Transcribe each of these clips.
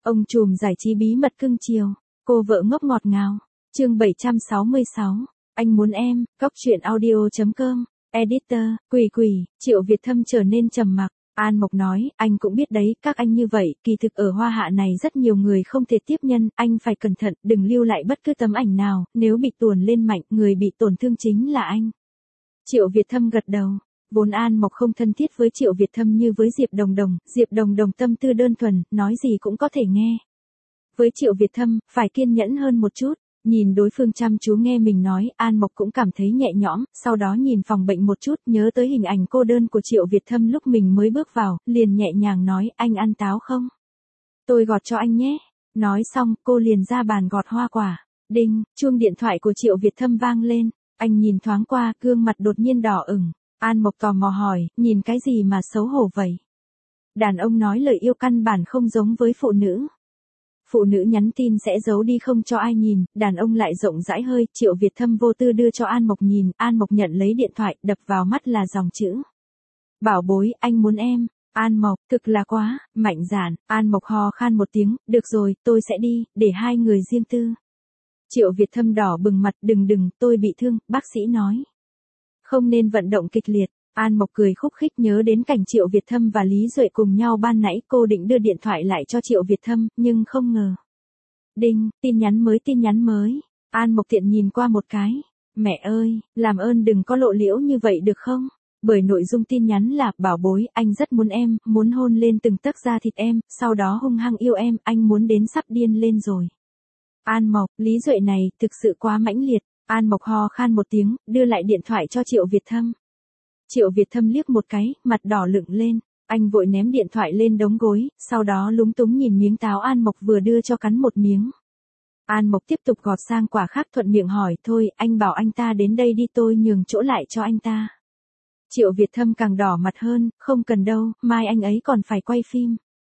Ông trùm giải trí bí mật cưng chiều, cô vợ ngốc ngọt ngào. Chương 766, anh muốn em, góc truyện audio.com, editor, Quỷ, Triệu Việt Thâm trở nên trầm mặc. An Mộc nói, anh cũng biết đấy, các anh như vậy, kỳ thực ở Hoa Hạ này rất nhiều người không thể tiếp nhân, anh phải cẩn thận, đừng lưu lại bất cứ tấm ảnh nào, nếu bị tuồn lên mạnh, người bị tổn thương chính là anh. Triệu Việt Thâm gật đầu. Vốn An Mộc không thân thiết với Triệu Việt Thâm như với Diệp Đồng Đồng tâm tư đơn thuần, nói gì cũng có thể nghe. Với Triệu Việt Thâm, phải kiên nhẫn hơn một chút. Nhìn đối phương chăm chú nghe mình nói, An Mộc cũng cảm thấy nhẹ nhõm, sau đó nhìn phòng bệnh một chút, nhớ tới hình ảnh cô đơn của Triệu Việt Thâm lúc mình mới bước vào, liền nhẹ nhàng nói, anh ăn táo không? Tôi gọt cho anh nhé. Nói xong, cô liền ra bàn gọt hoa quả. Đinh, chuông điện thoại của Triệu Việt Thâm vang lên. Anh nhìn thoáng qua, gương mặt đột nhiên đỏ ửng. An Mộc tò mò hỏi, nhìn cái gì mà xấu hổ vậy? Đàn ông nói lời yêu căn bản không giống với phụ nữ. Phụ nữ nhắn tin sẽ giấu đi không cho ai nhìn, đàn ông lại rộng rãi hơi. Triệu Việt Thâm vô tư đưa cho An Mộc nhìn, An Mộc nhận lấy điện thoại, đập vào mắt là dòng chữ. Bảo bối, anh muốn em. An Mộc, thực là quá, mạnh dạn. An Mộc ho khan một tiếng, được rồi, tôi sẽ đi, để hai người riêng tư. Triệu Việt Thâm đỏ bừng mặt, đừng, tôi bị thương, bác sĩ nói. Không nên vận động kịch liệt. An Mộc cười khúc khích nhớ đến cảnh Triệu Việt Thâm và Lý Duệ cùng nhau ban nãy, cô định đưa điện thoại lại cho Triệu Việt Thâm, nhưng không ngờ. Đinh, tin nhắn mới. An Mộc tiện nhìn qua một cái. Mẹ ơi, làm ơn đừng có lộ liễu như vậy được không? Bởi nội dung tin nhắn là, bảo bối, anh rất muốn em, muốn hôn lên từng tấc da thịt em, sau đó hung hăng yêu em, anh muốn đến sắp điên lên rồi. An Mộc, Lý Duệ này, thực sự quá mãnh liệt. An Mộc ho khan một tiếng, đưa lại điện thoại cho Triệu Việt Thâm. Triệu Việt Thâm liếc một cái, mặt đỏ lựng lên. Anh vội ném điện thoại lên đống gối, sau đó lúng túng nhìn miếng táo An Mộc vừa đưa cho cắn một miếng. An Mộc tiếp tục gọt sang quả khác, thuận miệng hỏi, thôi, anh bảo anh ta đến đây đi, tôi nhường chỗ lại cho anh ta. Triệu Việt Thâm càng đỏ mặt hơn, không cần đâu, mai anh ấy còn phải quay phim.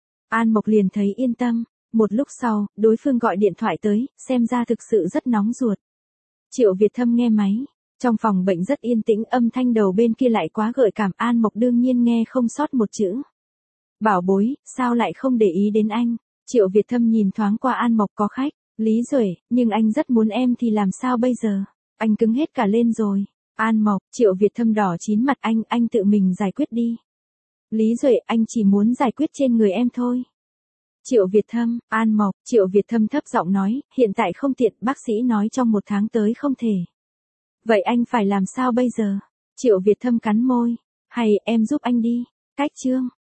An Mộc liền thấy yên tâm. Một lúc sau, đối phương gọi điện thoại tới, xem ra thực sự rất nóng ruột. Triệu Việt Thâm nghe máy. Trong phòng bệnh rất yên tĩnh, âm thanh đầu bên kia lại quá gợi cảm, An Mộc đương nhiên nghe không sót một chữ. Bảo bối, sao lại không để ý đến anh? Triệu Việt Thâm nhìn thoáng qua An Mộc, có khách. Lý Duệ, nhưng anh rất muốn em thì làm sao bây giờ? Anh cứng hết cả lên rồi. An Mộc, Triệu Việt Thâm đỏ chín mặt, anh tự mình giải quyết đi. Lý Duệ, anh chỉ muốn giải quyết trên người em thôi. Triệu Việt Thâm, An Mộc, Triệu Việt Thâm thấp giọng nói, hiện tại không tiện, bác sĩ nói trong 1 tháng tới không thể. Vậy anh phải làm sao bây giờ? Triệu Việt Thâm cắn môi. Hay em giúp anh đi. Cách chương.